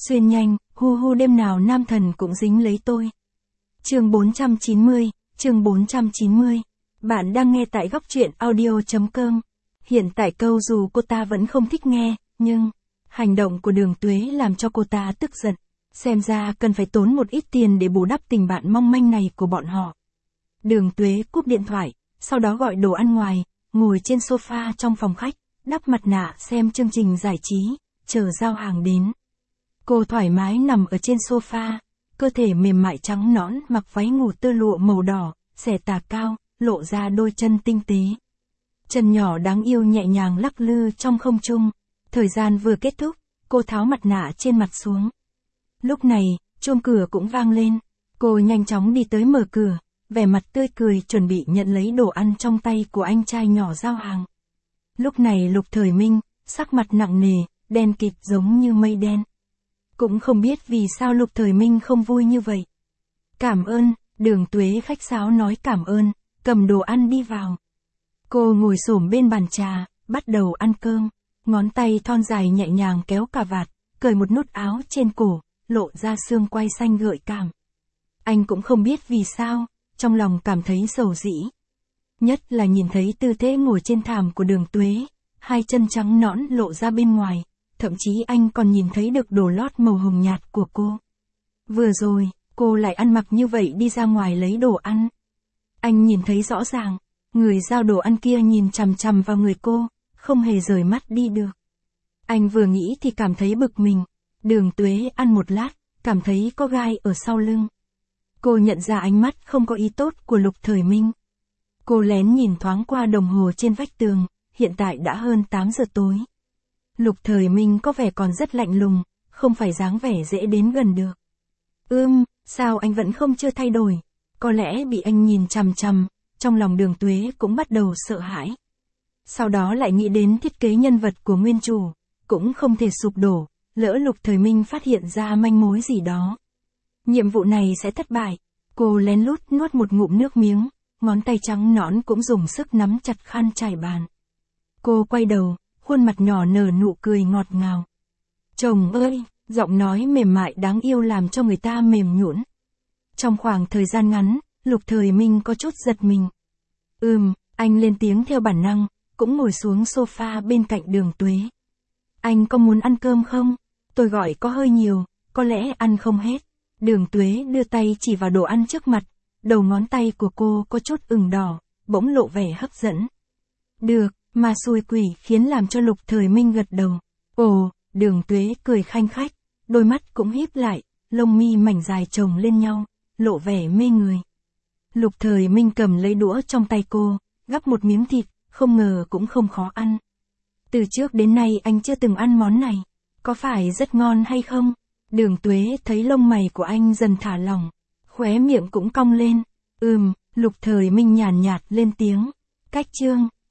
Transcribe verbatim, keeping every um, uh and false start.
Xuyên nhanh, hu hu đêm nào nam thần cũng dính lấy tôi. Chương bốn trăm chín mươi, chương bốn trăm chín mươi. Bạn đang nghe tại góc truyện audio.com. Hiện tại câu dù cô ta vẫn không thích nghe, nhưng hành động của Đường Tuế làm cho cô ta tức giận. Xem ra cần phải tốn một ít tiền để bù đắp tình bạn mong manh này của bọn họ. Đường Tuế cúp điện thoại, sau đó gọi đồ ăn ngoài, ngồi trên sofa trong phòng khách, đắp mặt nạ xem chương trình giải trí, chờ giao hàng đến. Cô thoải mái nằm ở trên sofa, cơ thể mềm mại trắng nõn, mặc váy ngủ tơ lụa màu đỏ, xẻ tà cao, lộ ra đôi chân tinh tế. Chân nhỏ đáng yêu nhẹ nhàng lắc lư trong không trung. Thời gian vừa kết thúc, cô tháo mặt nạ trên mặt xuống. Lúc này, chuông cửa cũng vang lên. Cô nhanh chóng đi tới mở cửa, vẻ mặt tươi cười chuẩn bị nhận lấy đồ ăn trong tay của anh trai nhỏ giao hàng. Lúc này Lục Thời Minh, sắc mặt nặng nề, đen kịt giống như mây đen. Cũng không biết vì sao Lục Thời Minh không vui như vậy. Cảm ơn, Đường Tuế khách sáo nói cảm ơn, cầm đồ ăn đi vào. Cô ngồi xổm bên bàn trà, bắt đầu ăn cơm. Ngón tay thon dài nhẹ nhàng kéo cà vạt, cởi một nút áo trên cổ, lộ ra xương quai xanh gợi cảm. Anh cũng không biết vì sao, trong lòng cảm thấy sầu dĩ. Nhất là nhìn thấy tư thế ngồi trên thảm của Đường Tuế, hai chân trắng nõn lộ ra bên ngoài, thậm chí anh còn nhìn thấy được đồ lót màu hồng nhạt của cô. Vừa rồi, cô lại ăn mặc như vậy đi ra ngoài lấy đồ ăn. Anh nhìn thấy rõ ràng, người giao đồ ăn kia nhìn chằm chằm vào người cô, không hề rời mắt đi được. Anh vừa nghĩ thì cảm thấy bực mình. Đường Tuế ăn một lát, cảm thấy có gai ở sau lưng. Cô nhận ra ánh mắt không có ý tốt của Lục Thời Minh. Cô lén nhìn thoáng qua đồng hồ trên vách tường, hiện tại đã hơn tám giờ tối. Lục Thời Minh có vẻ còn rất lạnh lùng, không phải dáng vẻ dễ đến gần được. Ưm, sao anh vẫn không chưa thay đổi? Có lẽ bị anh nhìn chằm chằm, trong lòng Đường Tuế cũng bắt đầu sợ hãi. Sau đó lại nghĩ đến thiết kế nhân vật của nguyên chủ, cũng không thể sụp đổ, lỡ Lục Thời Minh phát hiện ra manh mối gì đó. Nhiệm vụ này sẽ thất bại. Cô lén lút nuốt một ngụm nước miếng, ngón tay trắng nõn cũng dùng sức nắm chặt khăn trải bàn. Cô quay đầu, khuôn mặt nhỏ nở nụ cười ngọt ngào. Chồng ơi, giọng nói mềm mại đáng yêu làm cho người ta mềm nhũn. Trong khoảng thời gian ngắn, Lục Thời Minh có chút giật mình. Ừm, anh lên tiếng theo bản năng, cũng ngồi xuống sofa bên cạnh Đường Tuế. Anh có muốn ăn cơm không? Tôi gọi có hơi nhiều, có lẽ ăn không hết. Đường Tuế đưa tay chỉ vào đồ ăn trước mặt, đầu ngón tay của cô có chút ửng đỏ, bỗng lộ vẻ hấp dẫn. Được, mà xui quỷ khiến làm cho Lục Thời Minh gật đầu. Ồ, Đường Tuế cười khanh khách, đôi mắt cũng híp lại, lông mi mảnh dài chồng lên nhau, lộ vẻ mê người. Lục Thời Minh cầm lấy đũa trong tay cô, gắp một miếng thịt, không ngờ cũng không khó ăn. Từ trước đến nay anh chưa từng ăn món này, có phải rất ngon hay không? Đường Tuế thấy lông mày của anh dần thả lỏng, khóe miệng cũng cong lên. Ừm, Lục Thời Minh nhàn nhạt lên tiếng. Cách chương.